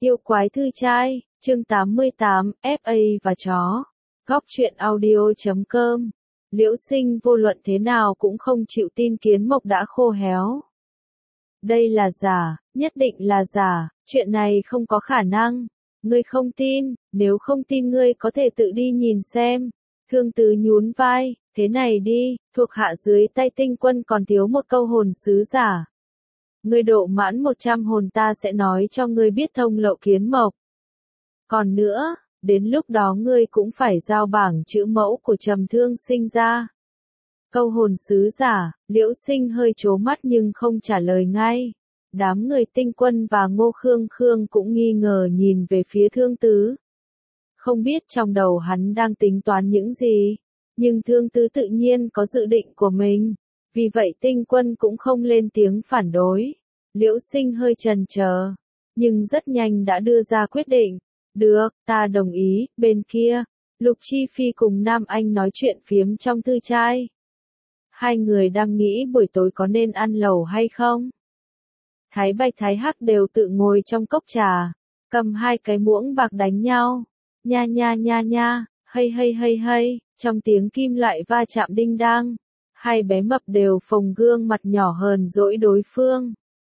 Yêu quái thư trai, chương 88, FA và chó. Góc truyện audio.com. Liễu Sinh vô luận thế nào cũng không chịu tin Kiến Mộc đã khô héo. Đây là giả, nhất định là giả, chuyện này không có khả năng. Ngươi không tin, nếu không tin ngươi có thể tự đi nhìn xem. Thương Tứ nhún vai, thế này đi, thuộc hạ dưới tay Tinh Quân còn thiếu một câu hồn sứ giả. Ngươi độ mãn 100 hồn ta sẽ nói cho ngươi biết thông lậu Kiến Mộc. Còn nữa, đến lúc đó ngươi cũng phải giao bảng chữ mẫu của Trầm Thương Sinh ra. Câu hồn sứ giả, Liễu Sinh hơi trố mắt nhưng không trả lời ngay. Đám người Tinh Quân và Ngô Khương Khương cũng nghi ngờ nhìn về phía Thương Tứ. Không biết trong đầu hắn đang tính toán những gì, nhưng Thương Tứ tự nhiên có dự định của mình. Vì vậy Tinh Quân cũng không lên tiếng phản đối. Liễu Sinh hơi chần chờ, nhưng rất nhanh đã đưa ra quyết định. Được, ta đồng ý. Bên kia, Lục Chi Phi cùng Nam Anh nói chuyện phiếm trong thư trai. Hai người đang nghĩ buổi tối có nên ăn lẩu hay không. Thái Bạch Thái Hắc đều tự ngồi trong cốc trà, cầm hai cái muỗng bạc đánh nhau. Nha nha nha nha, hay hay hay hay, trong tiếng kim loại va chạm đinh đang. Hai bé mập đều phồng gương mặt nhỏ hờn dỗi đối phương.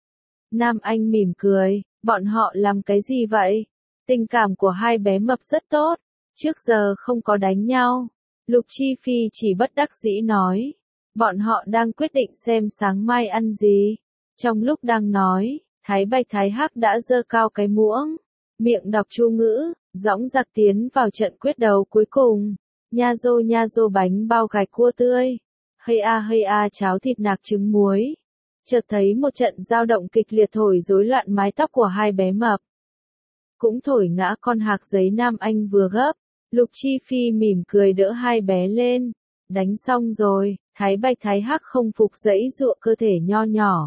Nam Anh mỉm cười, bọn họ làm cái gì vậy? Tình cảm của hai bé mập rất tốt, trước giờ không có đánh nhau. Lục Chi Phi chỉ bất đắc dĩ nói, bọn họ đang quyết định xem sáng mai ăn gì. Trong lúc đang nói, Thái Bạch Thái Hắc đã giơ cao cái muỗng, miệng đọc chú ngữ, dõng dạc tiến vào trận quyết đấu cuối cùng. Nha dô bánh bao gạch cua tươi, hay a cháo thịt nạc trứng muối. Chợt thấy một trận dao động kịch liệt thổi rối loạn mái tóc của hai bé mập. Cũng thổi ngã con hạc giấy Nam Anh vừa gấp. Lục Chi Phi mỉm cười đỡ hai bé lên. Đánh xong rồi, Thái Bạch Thái Hắc không phục giãy giụa cơ thể nho nhỏ.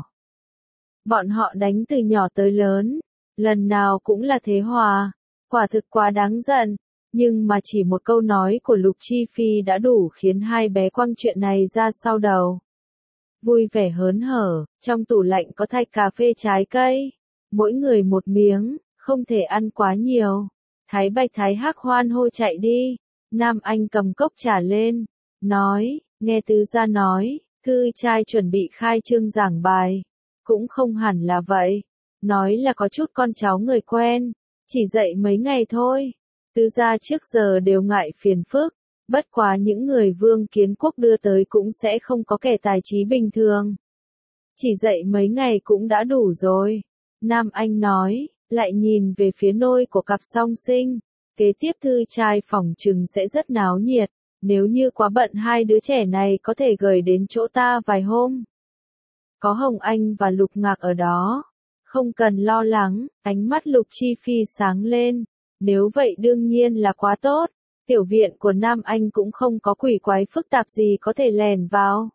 Bọn họ đánh từ nhỏ tới lớn, lần nào cũng là thế hòa, quả thực quá đáng giận. Nhưng mà chỉ một câu nói của Lục Chi Phi đã đủ khiến hai bé quăng chuyện này ra sau đầu. Vui vẻ hớn hở, trong tủ lạnh có thay cà phê trái cây, mỗi người một miếng, không thể ăn quá nhiều. Thái Bạch Thái Hắc hoan hô chạy đi. Nam Anh cầm cốc trà lên, nói, nghe tứ gia nói, thư trai chuẩn bị khai trương giảng bài. Cũng không hẳn là vậy, nói là có chút con cháu người quen, chỉ dạy mấy ngày thôi. Tứ gia trước giờ đều ngại phiền phức, bất quá những người Vương Kiến Quốc đưa tới cũng sẽ không có kẻ tài trí bình thường. Chỉ dạy mấy ngày cũng đã đủ rồi. Nam Anh nói, lại nhìn về phía nôi của cặp song sinh. Kế tiếp thư trai phỏng chừng sẽ rất náo nhiệt, nếu như quá bận hai đứa trẻ này có thể gửi đến chỗ ta vài hôm. Có Hồng Anh và Lục Ngạc ở đó, không cần lo lắng. Ánh mắt Lục Chi Phi sáng lên, nếu vậy đương nhiên là quá tốt. Tiểu viện của Nam Anh cũng không có quỷ quái phức tạp gì có thể lèn vào.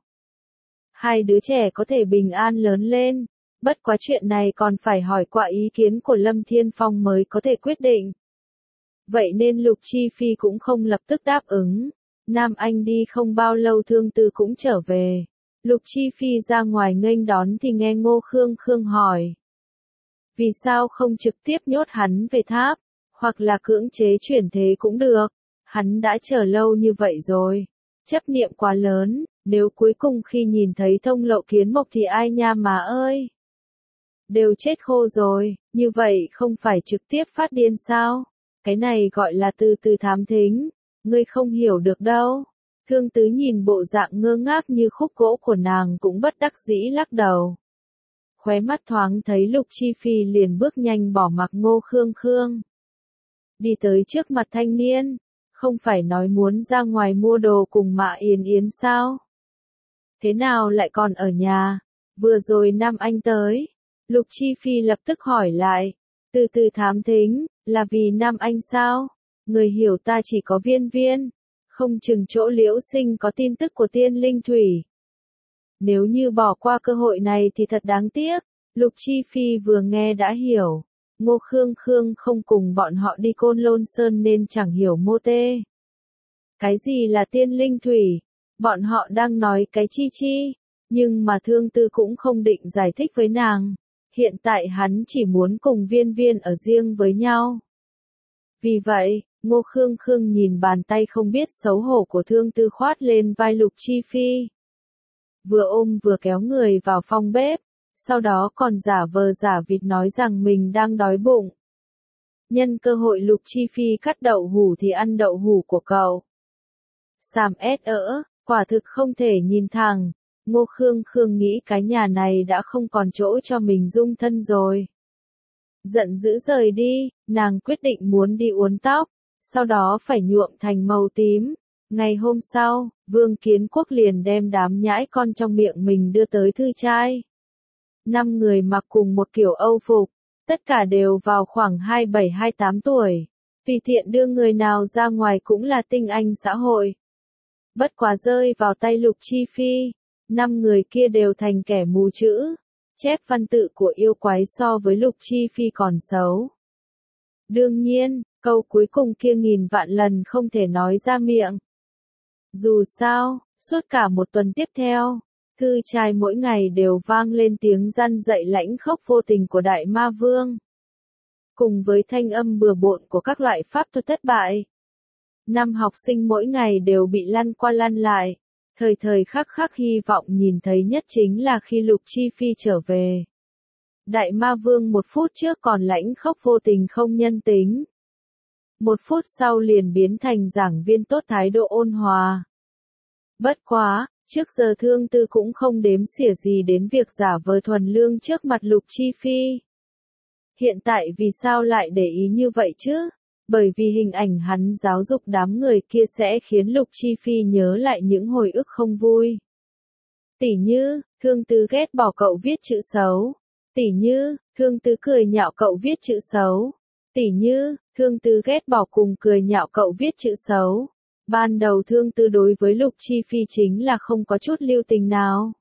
Hai đứa trẻ có thể bình an lớn lên, bất quá chuyện này còn phải hỏi qua ý kiến của Lâm Thiên Phong mới có thể quyết định. Vậy nên Lục Chi Phi cũng không lập tức đáp ứng. Nam Anh đi không bao lâu Thương Tứ cũng trở về. Lục Chi Phi ra ngoài nghênh đón thì nghe Ngô Khương Khương hỏi. Vì sao không trực tiếp nhốt hắn về tháp, hoặc là cưỡng chế chuyển thế cũng được. Hắn đã chờ lâu như vậy rồi. Chấp niệm quá lớn, nếu cuối cùng khi nhìn thấy thông lậu Kiến Mộc thì ai nha mà ơi. Đều chết khô rồi, như vậy không phải trực tiếp phát điên sao? Cái này gọi là từ từ thám thính, ngươi không hiểu được đâu. Thương Tứ nhìn bộ dạng ngơ ngác như khúc gỗ của nàng cũng bất đắc dĩ lắc đầu. Khóe mắt thoáng thấy Lục Chi Phi liền bước nhanh bỏ mặc Ngô Khương Khương. Đi tới trước mặt thanh niên, không phải nói muốn ra ngoài mua đồ cùng Mạ Yến Yến sao? Thế nào lại còn ở nhà? Vừa rồi Nam Anh tới. Lục Chi Phi lập tức hỏi lại. Từ từ thám thính, là vì Nam Anh sao? Người hiểu ta chỉ có Viên Viên. Không chừng chỗ Liễu Sinh có tin tức của Tiên Linh Thủy. Nếu như bỏ qua cơ hội này thì thật đáng tiếc. Lục Chi Phi vừa nghe đã hiểu. Ngô Khương Khương không cùng bọn họ đi Côn Lôn Sơn nên chẳng hiểu mô tê. Cái gì là Tiên Linh Thủy? Bọn họ đang nói cái chi chi. Nhưng mà Thương Tư cũng không định giải thích với nàng. Hiện tại hắn chỉ muốn cùng Viên Viên ở riêng với nhau. Vì vậy, Ngô Khương Khương nhìn bàn tay không biết xấu hổ của Thương Tư khoát lên vai Lục Chi Phi. Vừa ôm vừa kéo người vào phòng bếp, sau đó còn giả vờ giả vịt nói rằng mình đang đói bụng. Nhân cơ hội Lục Chi Phi cắt đậu hủ thì ăn đậu hủ của cậu. Xàm ét ỡ, quả thực không thể nhìn thẳng. Ngô Khương Khương nghĩ cái nhà này đã không còn chỗ cho mình dung thân rồi. Giận dữ rời đi, nàng quyết định muốn đi uốn tóc, sau đó phải nhuộm thành màu tím. Ngày hôm sau, Vương Kiến Quốc liền đem đám nhãi con trong miệng mình đưa tới thư trai. 5 người mặc cùng một kiểu Âu phục, tất cả đều vào khoảng 27-28 tuổi. Tùy tiện đưa người nào ra ngoài cũng là tinh anh xã hội. Bất quá rơi vào tay Lục Chi Phi, 5 người kia đều thành kẻ mù chữ. Chép văn tự của yêu quái so với Lục Chi Phi còn xấu. Đương nhiên, câu cuối cùng kia nghìn vạn lần không thể nói ra miệng. Dù sao, suốt cả một tuần tiếp theo, thư trai mỗi ngày đều vang lên tiếng răn dạy lãnh khốc vô tình của Đại Ma Vương. Cùng với thanh âm bừa bộn của các loại pháp thuật thất bại. 5 học sinh mỗi ngày đều bị lăn qua lăn lại. Thời thời khắc khắc hy vọng nhìn thấy nhất chính là khi Lục Chi Phi trở về. Đại Ma Vương 1 phút trước còn lãnh khốc vô tình không nhân tính. 1 phút sau liền biến thành giảng viên tốt thái độ ôn hòa. Bất quá, trước giờ Thương Tư cũng không đếm xỉa gì đến việc giả vờ thuần lương trước mặt Lục Chi Phi. Hiện tại vì sao lại để ý như vậy chứ? Bởi vì hình ảnh hắn giáo dục đám người kia sẽ khiến Lục Chi Phi nhớ lại những hồi ức không vui. Tỉ như, Thương Tư ghét bỏ cậu viết chữ xấu. Tỉ như, Thương Tư cười nhạo cậu viết chữ xấu. Tỉ như, Thương Tư ghét bỏ cùng cười nhạo cậu viết chữ xấu. Ban đầu Thương Tư đối với Lục Chi Phi chính là không có chút lưu tình nào.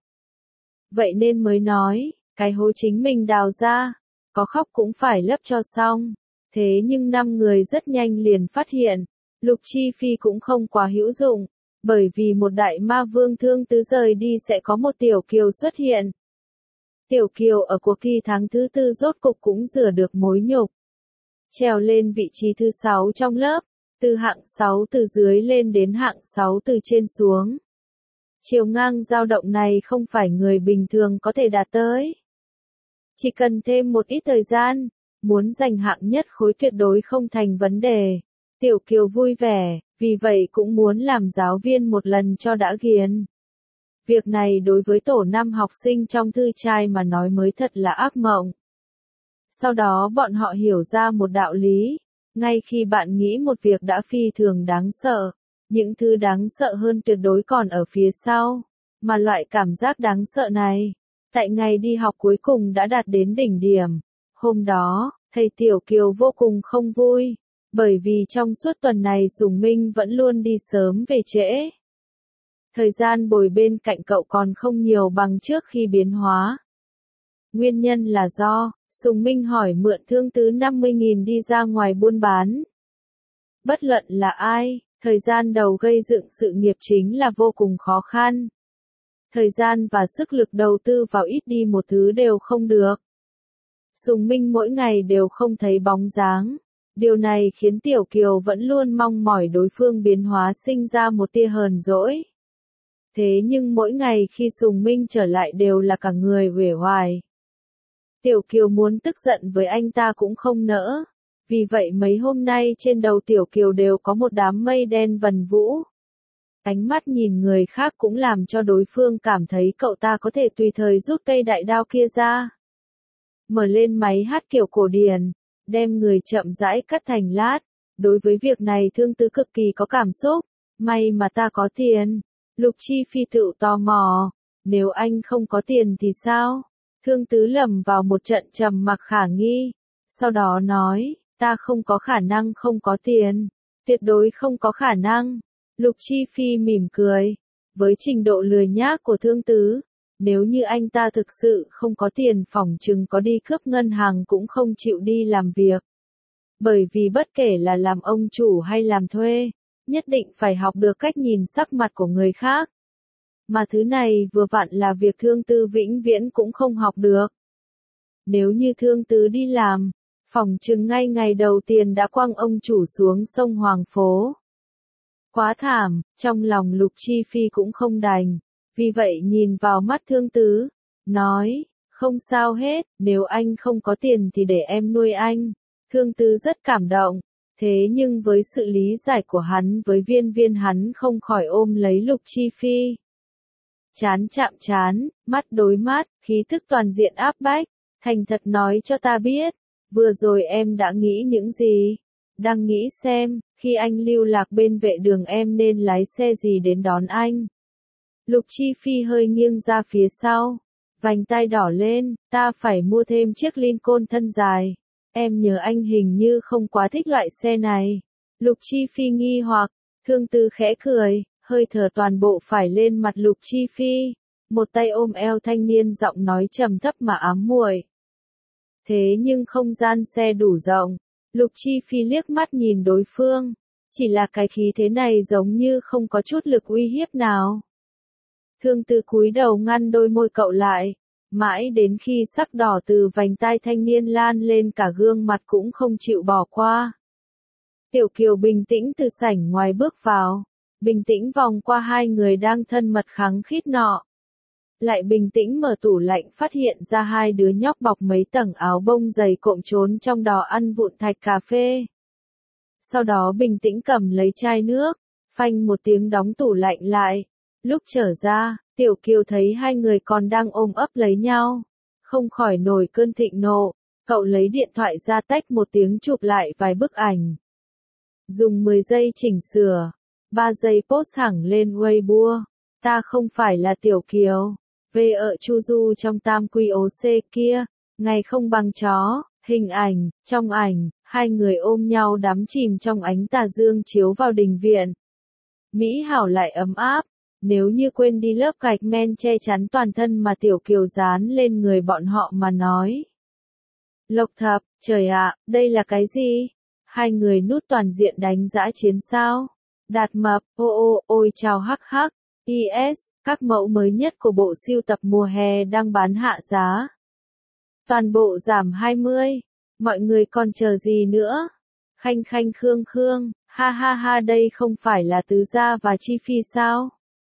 Vậy nên mới nói, cái hố chính mình đào ra, có khóc cũng phải lấp cho xong. Thế nhưng 5 người rất nhanh liền phát hiện, Lục Chi Phi cũng không quá hữu dụng, bởi vì một Đại Ma Vương Thương Tư rời đi sẽ có một Tiểu Kiều xuất hiện. Tiểu Kiều ở cuộc thi tháng thứ 4 rốt cục cũng rửa được mối nhục. Trèo lên vị trí thứ 6 trong lớp, từ hạng 6 từ dưới lên đến hạng 6 từ trên xuống. Chiều ngang dao động này không phải người bình thường có thể đạt tới. Chỉ cần thêm một ít thời gian, muốn giành hạng nhất khối tuyệt đối không thành vấn đề. Tiểu Kiều vui vẻ, vì vậy cũng muốn làm giáo viên một lần cho đã ghiền. Việc này đối với tổ 5 học sinh trong thư trai mà nói mới thật là ác mộng. Sau đó bọn họ hiểu ra một đạo lý, ngay khi bạn nghĩ một việc đã phi thường đáng sợ, những thứ đáng sợ hơn tuyệt đối còn ở phía sau, mà loại cảm giác đáng sợ này, tại ngày đi học cuối cùng đã đạt đến đỉnh điểm. Hôm đó, thầy Tiểu Kiều vô cùng không vui, bởi vì trong suốt tuần này Sùng Minh vẫn luôn đi sớm về trễ. Thời gian bồi bên cạnh cậu còn không nhiều bằng trước khi biến hóa. Nguyên nhân là do, Sùng Minh hỏi mượn Thương Tư 50.000 đi ra ngoài buôn bán. Bất luận là ai, thời gian đầu gây dựng sự nghiệp chính là vô cùng khó khăn. Thời gian và sức lực đầu tư vào ít đi một thứ đều không được. Sùng Minh mỗi ngày đều không thấy bóng dáng. Điều này khiến Tiểu Kiều vẫn luôn mong mỏi đối phương biến hóa sinh ra một tia hờn dỗi. Thế nhưng mỗi ngày khi Sùng Minh trở lại đều là cả người uể oải. Tiểu Kiều muốn tức giận với anh ta cũng không nỡ. Vì vậy mấy hôm nay trên đầu Tiểu Kiều đều có một đám mây đen vần vũ. Ánh mắt nhìn người khác cũng làm cho đối phương cảm thấy cậu ta có thể tùy thời rút cây đại đao kia ra. Mở lên máy hát kiểu cổ điển, đem người chậm rãi cắt thành lát. Đối với việc này Thương Tư cực kỳ có cảm xúc. May mà ta có tiền. Lục Chi Phi tự tò mò. Nếu anh không có tiền thì sao? Thương Tư lầm vào một trận trầm mặc khả nghi. Sau đó nói, ta không có khả năng không có tiền. Tuyệt đối không có khả năng. Lục Chi Phi mỉm cười. Với trình độ lười nhác của Thương Tư, nếu như anh ta thực sự không có tiền phỏng chừng có đi cướp ngân hàng cũng không chịu đi làm việc. Bởi vì bất kể là làm ông chủ hay làm thuê, nhất định phải học được cách nhìn sắc mặt của người khác. Mà thứ này vừa vặn là việc Thương Tư vĩnh viễn cũng không học được. nếu như Thương Tứ đi làm, phỏng chừng ngay ngày đầu tiên đã quăng ông chủ xuống sông Hoàng Phố. Quá thảm, trong lòng Lục Chi Phi cũng không đành, vì vậy nhìn vào mắt Thương Tứ, nói, không sao hết, nếu anh không có tiền thì để em nuôi anh. Thương Tứ rất cảm động, thế nhưng với sự lý giải của hắn với Viên Viên hắn không khỏi ôm lấy Lục Chi Phi. Chán chạm chán, mắt đối mắt, khí thức toàn diện áp bách, thành thật nói cho ta biết, vừa rồi em đã nghĩ những gì? Đang nghĩ xem, khi anh lưu lạc bên vệ đường em nên lái xe gì đến đón anh. Lục Chi Phi hơi nghiêng ra phía sau, vành tai đỏ lên, ta phải mua thêm chiếc Lincoln thân dài. Em nhớ anh hình như không quá thích loại xe này. Lục Chi Phi nghi hoặc, Thương Tứ khẽ cười, hơi thở toàn bộ phải lên mặt Lục Chi Phi, một tay ôm eo thanh niên giọng nói trầm thấp mà ám muội. Thế nhưng không gian xe đủ rộng, Lục Chi Phi liếc mắt nhìn đối phương, chỉ là cái khí thế này giống như không có chút lực uy hiếp nào. Thương Tứ cúi đầu ngăn đôi môi cậu lại, mãi đến khi sắc đỏ từ vành tai thanh niên lan lên cả gương mặt cũng không chịu bỏ qua. Tiểu Kiều bình tĩnh từ sảnh ngoài bước vào, bình tĩnh vòng qua hai người đang thân mật khăng khít nọ. Lại bình tĩnh mở tủ lạnh phát hiện ra hai đứa nhóc bọc mấy tầng áo bông dày cộm trốn trong đó ăn vụn thạch cà phê. Sau đó bình tĩnh cầm lấy chai nước, phanh một tiếng đóng tủ lạnh lại. Lúc trở ra, Tiểu Kiều thấy hai người còn đang ôm ấp lấy nhau. Không khỏi nổi cơn thịnh nộ, cậu lấy điện thoại ra tách một tiếng chụp lại vài bức ảnh. Dùng 10 giây chỉnh sửa, 3 giây post thẳng lên Weibo. Ta không phải là Tiểu Kiều. Về ở Chu Du trong Tam Quy Ố C kia, ngày không bằng chó, hình ảnh, trong ảnh, hai người ôm nhau đắm chìm trong ánh tà dương chiếu vào đình viện. Mỹ hảo lại ấm áp, nếu như quên đi lớp gạch men che chắn toàn thân mà Tiểu Kiều dán lên người bọn họ mà nói. Lộc Thập, trời ạ, đây là cái gì? Hai người nút toàn diện đánh dã chiến sao? Đạt Mập, ôi chào hắc hắc. IS, các mẫu mới nhất của bộ sưu tập mùa hè đang bán hạ giá. Toàn bộ giảm 20. Mọi người còn chờ gì nữa? Khanh khanh khương khương, ha ha ha, đây không phải là Tứ Gia và Chi Phi sao?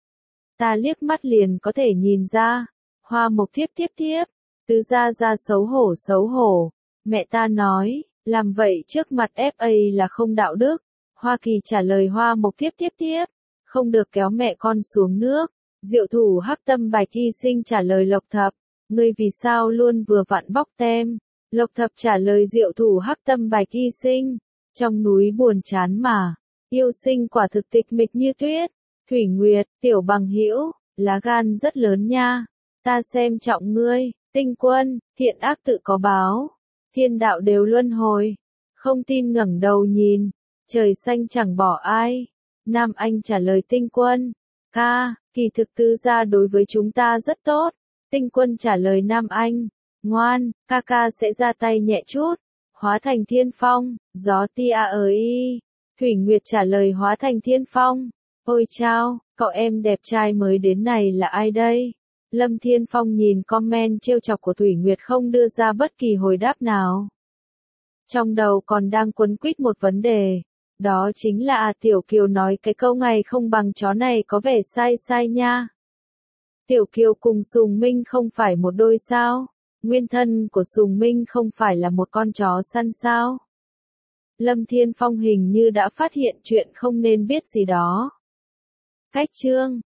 Ta liếc mắt liền có thể nhìn ra. Hoa Mộc tiếp. Tứ Gia ra xấu hổ. Mẹ ta nói, làm vậy trước mặt FA là không đạo đức. Hoa Kỳ trả lời Hoa Mộc tiếp. Không được kéo mẹ con xuống nước. Diệu thủ hắc tâm Bạch Y Sinh trả lời Lộc Thập, ngươi vì sao luôn vừa vặn bóc tem. Lộc Thập trả lời Diệu thủ hắc tâm Bạch Y Sinh, trong núi buồn chán mà, yêu sinh quả thực tịch mịch như tuyết. Thủy Nguyệt, tiểu bằng hữu, lá gan rất lớn nha. Ta xem trọng ngươi, Tinh Quân, thiện ác tự có báo, thiên đạo đều luân hồi. Không tin ngẩng đầu nhìn, trời xanh chẳng bỏ ai. Nam Anh trả lời Tinh Quân, ca, kỳ thực Tứ Gia đối với chúng ta rất tốt. Tinh Quân trả lời Nam Anh, ngoan, ca sẽ ra tay nhẹ chút. Hóa thành thiên phong, gió tia ơi. Thủy Nguyệt trả lời hóa thành thiên phong. Ôi chao, cậu em đẹp trai mới đến này là ai đây? Lâm Thiên Phong nhìn comment trêu chọc của Thủy Nguyệt không đưa ra bất kỳ hồi đáp nào. Trong đầu còn đang quấn quýt một vấn đề. Đó chính là Tiểu Kiều nói cái câu ngày không bằng chó này có vẻ sai nha. Tiểu Kiều cùng Sùng Minh không phải một đôi sao? Nguyên thân của Sùng Minh không phải là một con chó săn sao? Lâm Thiên Phong hình như đã phát hiện chuyện không nên biết gì đó. Cách chương